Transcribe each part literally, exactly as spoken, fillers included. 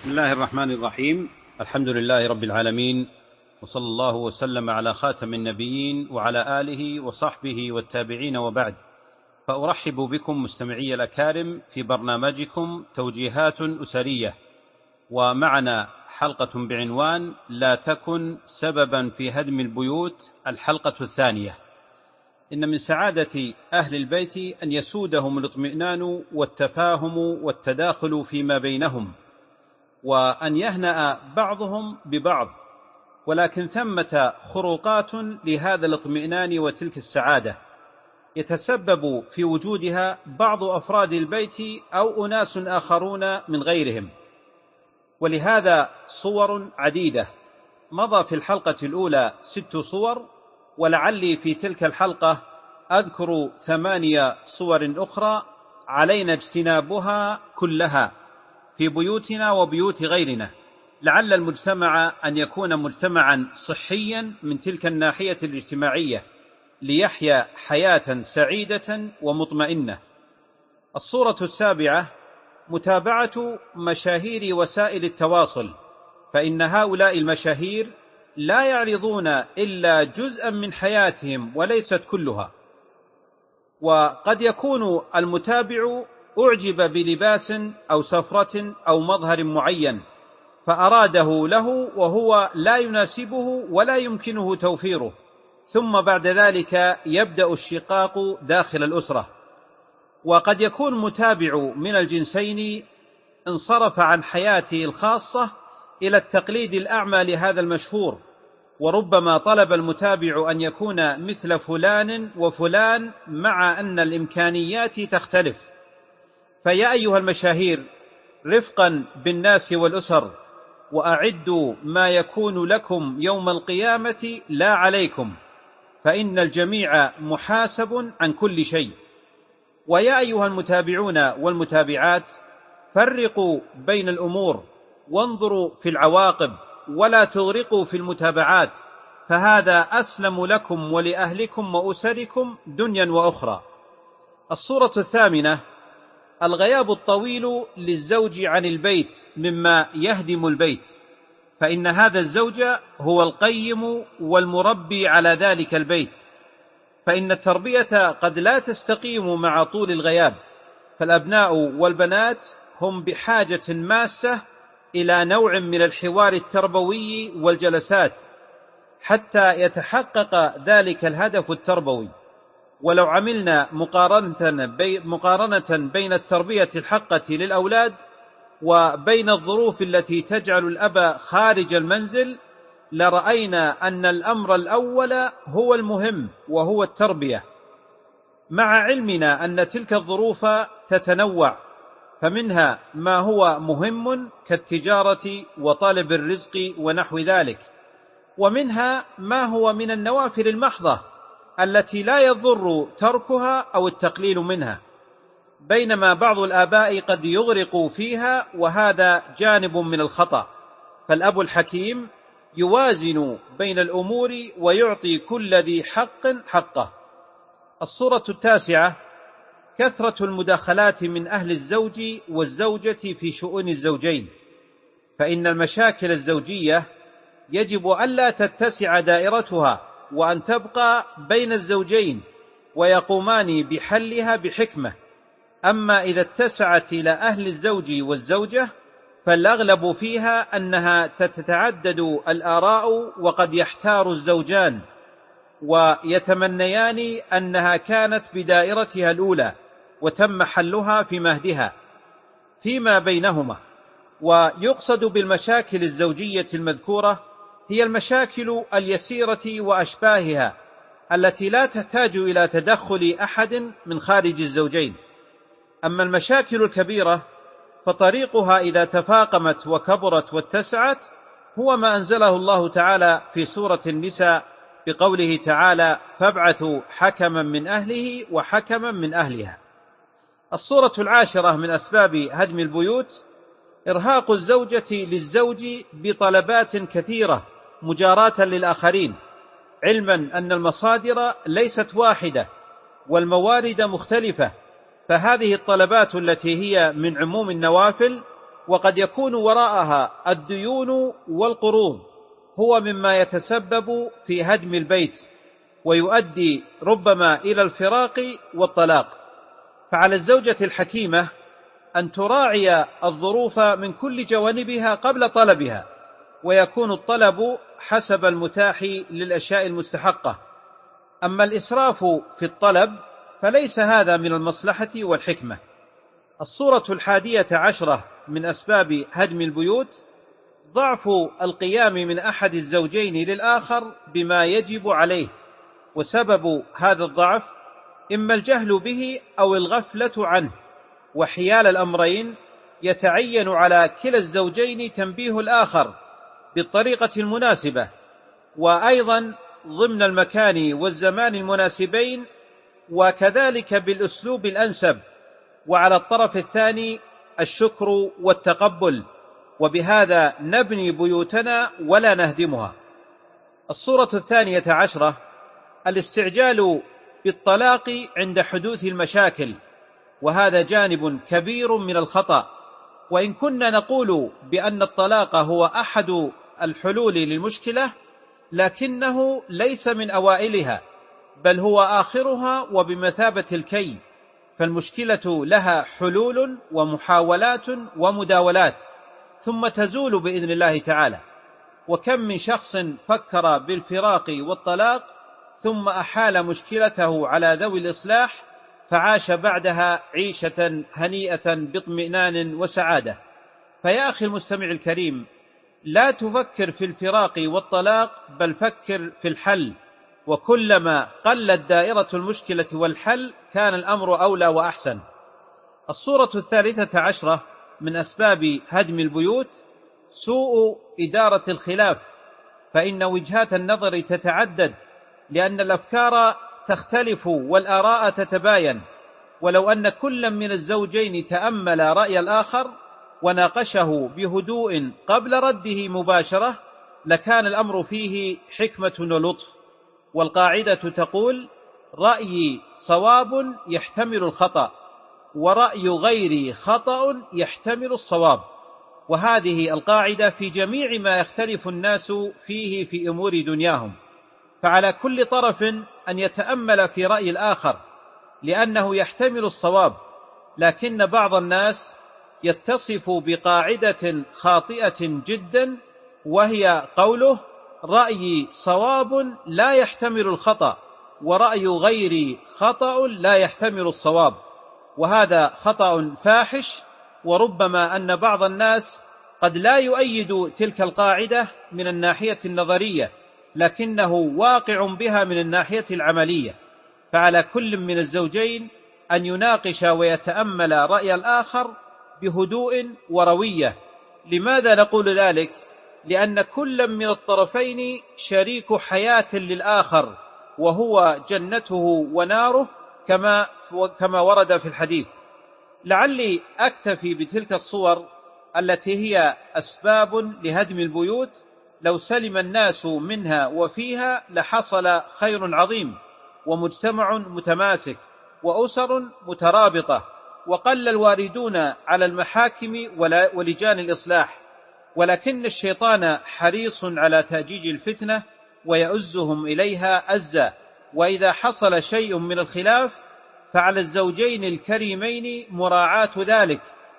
بسم الله الرحمن الرحيم. الحمد لله رب العالمين، وصلى الله وسلم على خاتم النبيين وعلى آله وصحبه والتابعين، وبعد. فأرحب بكم مستمعي الأكارم في برنامجكم توجيهات أسرية، ومعنا حلقة بعنوان لا تكن سببا في هدم البيوت، الحلقة الثانية. إن من سعادة أهل البيت أن يسودهم الاطمئنان والتفاهم والتداخل فيما بينهم، وأن يهنأ بعضهم ببعض، ولكن ثمة خروقات لهذا الاطمئنان وتلك السعادة يتسبب في وجودها بعض أفراد البيت أو أناس آخرون من غيرهم، ولهذا صور عديدة. مضى في الحلقة الأولى ست صور، ولعلي في تلك الحلقة أذكر ثمانية صور أخرى علينا اجتنابها كلها في بيوتنا وبيوت غيرنا، لعل المجتمع أن يكون مجتمعا صحيا من تلك الناحية الاجتماعية، ليحيا حياة سعيدة ومطمئنة. الصورة السابعة: متابعة مشاهير وسائل التواصل، فإن هؤلاء المشاهير لا يعرضون إلا جزءا من حياتهم وليست كلها، وقد يكون المتابع أعجب بلباس أو سفرة أو مظهر معين فأراده له وهو لا يناسبه ولا يمكنه توفيره، ثم بعد ذلك يبدأ الشقاق داخل الأسرة. وقد يكون متابع من الجنسين انصرف عن حياته الخاصة إلى التقليد الأعمى لهذا المشهور، وربما طلب المتابع أن يكون مثل فلان وفلان مع أن الإمكانيات تختلف. فيا أيها المشاهير، رفقا بالناس والأسر، وأعدوا ما يكون لكم يوم القيامة لا عليكم، فإن الجميع محاسب عن كل شيء. ويا أيها المتابعون والمتابعات، فرقوا بين الأمور وانظروا في العواقب، ولا تغرقوا في المتابعات، فهذا أسلم لكم ولأهلكم وأسركم دنيا وأخرى. الصورة الثامنة: الغياب الطويل للزوج عن البيت مما يهدم البيت، فإن هذا الزوج هو القيم والمربي على ذلك البيت، فإن التربية قد لا تستقيم مع طول الغياب، فالأبناء والبنات هم بحاجة ماسة إلى نوع من الحوار التربوي والجلسات حتى يتحقق ذلك الهدف التربوي. ولو عملنا مقارنة, بي مقارنة بين التربية الحقة للأولاد وبين الظروف التي تجعل الأب خارج المنزل، لرأينا أن الأمر الأول هو المهم وهو التربية، مع علمنا أن تلك الظروف تتنوع، فمنها ما هو مهم كالتجارة وطالب الرزق ونحو ذلك، ومنها ما هو من النوافل المحضة التي لا يضر تركها أو التقليل منها، بينما بعض الآباء قد يغرق فيها، وهذا جانب من الخطأ. فالأب الحكيم يوازن بين الأمور ويعطي كل ذي حق حقه. الصورة التاسعة: كثرة المداخلات من أهل الزوج والزوجة في شؤون الزوجين، فإن المشاكل الزوجية يجب ألا تتسع دائرتها، وأن تبقى بين الزوجين ويقومان بحلها بحكمة. أما إذا اتسعت إلى أهل الزوج والزوجة فالأغلب فيها أنها تتعدد الآراء، وقد يحتار الزوجان ويتمنيان أنها كانت بدائرتها الأولى وتم حلها في مهدها فيما بينهما. ويقصد بالمشاكل الزوجية المذكورة هي المشاكل اليسيرة وأشباهها التي لا تحتاج إلى تدخل أحد من خارج الزوجين. أما المشاكل الكبيرة فطريقها إذا تفاقمت وكبرت واتسعت هو ما أنزله الله تعالى في سورة النساء بقوله تعالى: فابعثوا حكما من أهله وحكما من أهلها. الصورة العاشرة من أسباب هدم البيوت: إرهاق الزوجة للزوج بطلبات كثيرة مجاراة للآخرين، علما أن المصادر ليست واحدة والموارد مختلفة، فهذه الطلبات التي هي من عموم النوافل وقد يكون وراءها الديون والقروض هو مما يتسبب في هدم البيت ويؤدي ربما إلى الفراق والطلاق. فعلى الزوجة الحكيمة أن تراعي الظروف من كل جوانبها قبل طلبها، ويكون الطلب حسب المتاح للأشياء المستحقة. أما الإسراف في الطلب فليس هذا من المصلحة والحكمة. الصورة الحادية عشرة من أسباب هدم البيوت ضعف القيام من أحد الزوجين للآخر بما يجب عليه، وسبب هذا الضعف إما الجهل به أو الغفلة عنه، وحيال الأمرين يتعين على كلا الزوجين تنبيه الآخر بالطريقة المناسبة، وأيضا ضمن المكان والزمان المناسبين، وكذلك بالأسلوب الأنسب، وعلى الطرف الثاني الشكر والتقبل، وبهذا نبني بيوتنا ولا نهدمها. الصورة الثانية عشرة الاستعجال بالطلاق عند حدوث المشاكل، وهذا جانب كبير من الخطأ. وإن كنا نقول بأن الطلاق هو أحد الحلول للمشكلة، لكنه ليس من أوائلها، بل هو آخرها وبمثابة الكي، فالمشكلة لها حلول ومحاولات ومداولات ثم تزول بإذن الله تعالى. وكم من شخص فكر بالفراق والطلاق ثم أحال مشكلته على ذوي الإصلاح فعاش بعدها عيشة هنيئة باطمئنان وسعادة. فيا أخي المستمع الكريم، لا تفكر في الفراق والطلاق، بل فكر في الحل، وكلما قلت دائرة المشكلة والحل كان الأمر أولى وأحسن. الصورة الثالثة عشرة من أسباب هدم البيوت سوء إدارة الخلاف، فإن وجهات النظر تتعدد لأن الأفكار تختلف والآراء تتباين، ولو أن كل من الزوجين تأمل رأي الآخر وناقشه بهدوء قبل رده مباشرة لكان الأمر فيه حكمة ولطف. والقاعدة تقول: رأيي صواب يحتمل الخطأ، ورأي غيري خطأ يحتمل الصواب. وهذه القاعدة في جميع ما يختلف الناس فيه في أمور دنياهم. فعلى كل طرف أن يتأمل في رأي الآخر لأنه يحتمل الصواب، لكن بعض الناس يتصف بقاعدة خاطئة جدا، وهي قوله: رأيي صواب لا يحتمل الخطأ، ورأي غيري خطأ لا يحتمل الصواب. وهذا خطأ فاحش، وربما أن بعض الناس قد لا يؤيد تلك القاعدة من الناحية النظرية، لكنه واقع بها من الناحية العملية. فعلى كل من الزوجين أن يناقش ويتأمل رأي الآخر بهدوء وروية. لماذا نقول ذلك؟ لأن كل من الطرفين شريك حياة للآخر، وهو جنته وناره كما كما ورد في الحديث. لعلي أكتفي بتلك الصور التي هي أسباب لهدم البيوت. لو سلم الناس منها وفيها لحصل خير عظيم، ومجتمع متماسك، وأسر مترابطة، وقل الواردون على المحاكم ولجان الإصلاح. ولكن الشيطان حريص على تأجيج الفتنة ويؤزهم إليها أزا. وإذا حصل شيء من الخلاف فعلى الزوجين الكريمين مراعاة ذلك،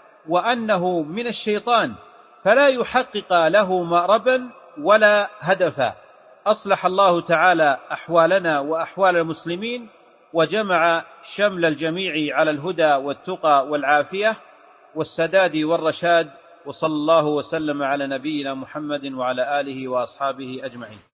وأنه من الشيطان، فلا يحقق له مأربا ولا هدفا. أصلح الله تعالى أحوالنا وأحوال المسلمين، وجمع شمل الجميع على الهدى والتقى والعافية والسداد والرشاد. وصلى الله وسلم على نبينا محمد وعلى آله وأصحابه أجمعين.